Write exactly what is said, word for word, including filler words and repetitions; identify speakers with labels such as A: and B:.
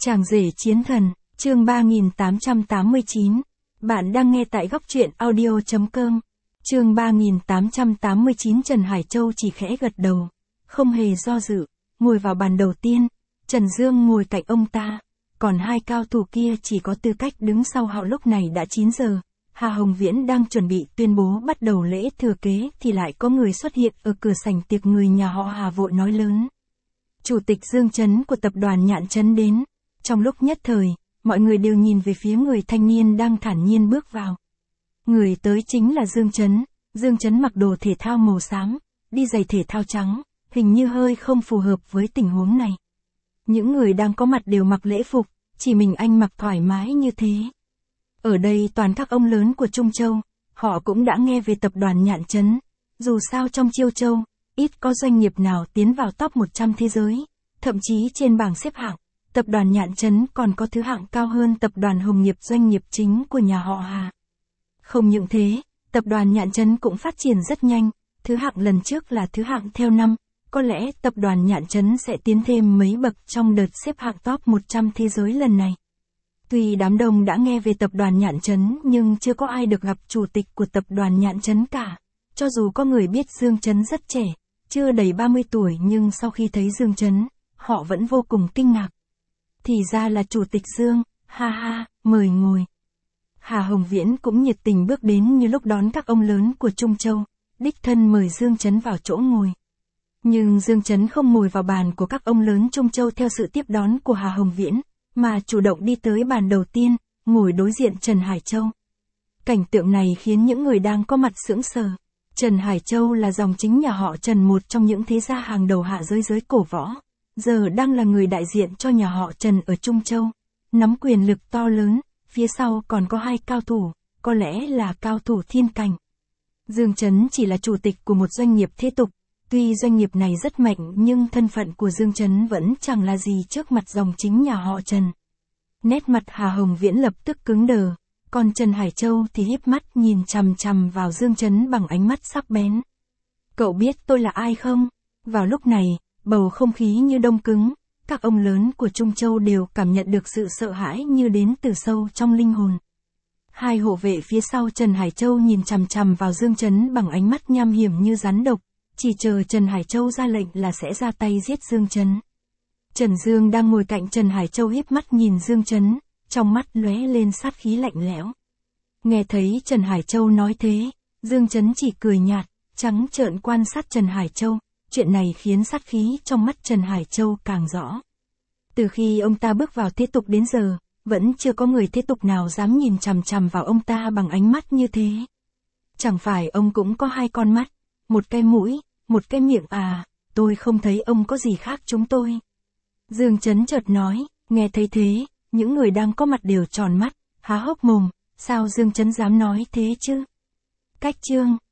A: Chàng rể chiến thần, chương ba nghìn tám trăm tám mươi chín. Bạn đang nghe tại góc truyện audio chấm com. Chương ba nghìn tám trăm tám mươi chín. Trần Hải Châu chỉ khẽ gật đầu, không hề do dự, ngồi vào bàn đầu tiên. Trần Dương ngồi cạnh ông ta, còn hai cao thủ kia chỉ có tư cách đứng sau họ. Lúc này đã chín giờ, Hà Hồng Viễn đang chuẩn bị tuyên bố bắt đầu lễ thừa kế thì lại có người xuất hiện ở cửa sảnh tiệc. Người nhà họ Hà vội nói lớn: Chủ tịch Dương Chấn của tập đoàn Nhạn Chấn đến. Trong lúc nhất thời, mọi người đều nhìn về phía người thanh niên đang thản nhiên bước vào. Người tới chính là Dương Chấn. Dương Chấn mặc đồ thể thao màu xám, đi giày thể thao trắng, hình như hơi không phù hợp với tình huống này. Những người đang có mặt đều mặc lễ phục, chỉ mình anh mặc thoải mái như thế. Ở đây toàn các ông lớn của Trung Châu, họ cũng đã nghe về tập đoàn Nhạn Chấn. Dù sao trong Chiêu Châu, ít có doanh nghiệp nào tiến vào top một trăm thế giới, thậm chí trên bảng xếp hạng. Tập đoàn Nhạn Chấn còn có thứ hạng cao hơn tập đoàn Hồng Nghiệp, doanh nghiệp chính của nhà họ Hà. Không những thế, tập đoàn Nhạn Chấn cũng phát triển rất nhanh, thứ hạng lần trước là thứ hạng theo năm, có lẽ tập đoàn Nhạn Chấn sẽ tiến thêm mấy bậc trong đợt xếp hạng top một trăm thế giới lần này. Tuy đám đông đã nghe về tập đoàn Nhạn Chấn nhưng chưa có ai được gặp chủ tịch của tập đoàn Nhạn Chấn cả. Cho dù có người biết Dương Chấn rất trẻ, chưa đầy ba mươi tuổi, nhưng sau khi thấy Dương Chấn, họ vẫn vô cùng kinh ngạc. Thì ra là chủ tịch Dương, ha ha, mời ngồi. Hà Hồng Viễn cũng nhiệt tình bước đến như lúc đón các ông lớn của Trung Châu, đích thân mời Dương Chấn vào chỗ ngồi. Nhưng Dương Chấn không ngồi vào bàn của các ông lớn Trung Châu theo sự tiếp đón của Hà Hồng Viễn, mà chủ động đi tới bàn đầu tiên, ngồi đối diện Trần Hải Châu. Cảnh tượng này khiến những người đang có mặt sững sờ. Trần Hải Châu là dòng chính nhà họ Trần, một trong những thế gia hàng đầu hạ giới giới cổ võ, giờ đang là người đại diện cho nhà họ Trần ở Trung Châu, nắm quyền lực to lớn. Phía sau còn có hai cao thủ, có lẽ là cao thủ thiên cảnh. Dương Chấn chỉ là chủ tịch của một doanh nghiệp thế tục, tuy doanh nghiệp này rất mạnh nhưng thân phận của Dương Chấn vẫn chẳng là gì trước mặt dòng chính nhà họ Trần. Nét mặt Hà Hồng Viễn lập tức cứng đờ, còn Trần Hải Châu thì híp mắt nhìn chằm chằm vào Dương Chấn bằng ánh mắt sắc bén. Cậu biết tôi là ai không? Vào lúc này, bầu không khí như đông cứng. Các ông lớn của Trung Châu đều cảm nhận được sự sợ hãi như đến từ sâu trong linh hồn. Hai hộ vệ phía sau Trần Hải Châu nhìn chằm chằm vào Dương Chấn bằng ánh mắt nham hiểm như rắn độc, chỉ chờ Trần Hải Châu ra lệnh là sẽ ra tay giết Dương Chấn. Trần Dương đang ngồi cạnh Trần Hải Châu híp mắt nhìn Dương Chấn, trong mắt lóe lên sát khí lạnh lẽo. Nghe thấy Trần Hải Châu nói thế, Dương Chấn chỉ cười nhạt, trắng trợn quan sát Trần Hải Châu. Chuyện này khiến sát khí trong mắt Trần Hải Châu càng rõ. Từ khi ông ta bước vào thế tục đến giờ, vẫn chưa có người thế tục nào dám nhìn chằm chằm vào ông ta bằng ánh mắt như thế. Chẳng phải ông cũng có hai con mắt, một cái mũi, một cái miệng à? Tôi không thấy ông có gì khác chúng tôi. Dương Chấn chợt nói. Nghe thấy thế, những người đang có mặt đều tròn mắt, há hốc mồm. Sao Dương Chấn dám nói thế chứ? Cách chương.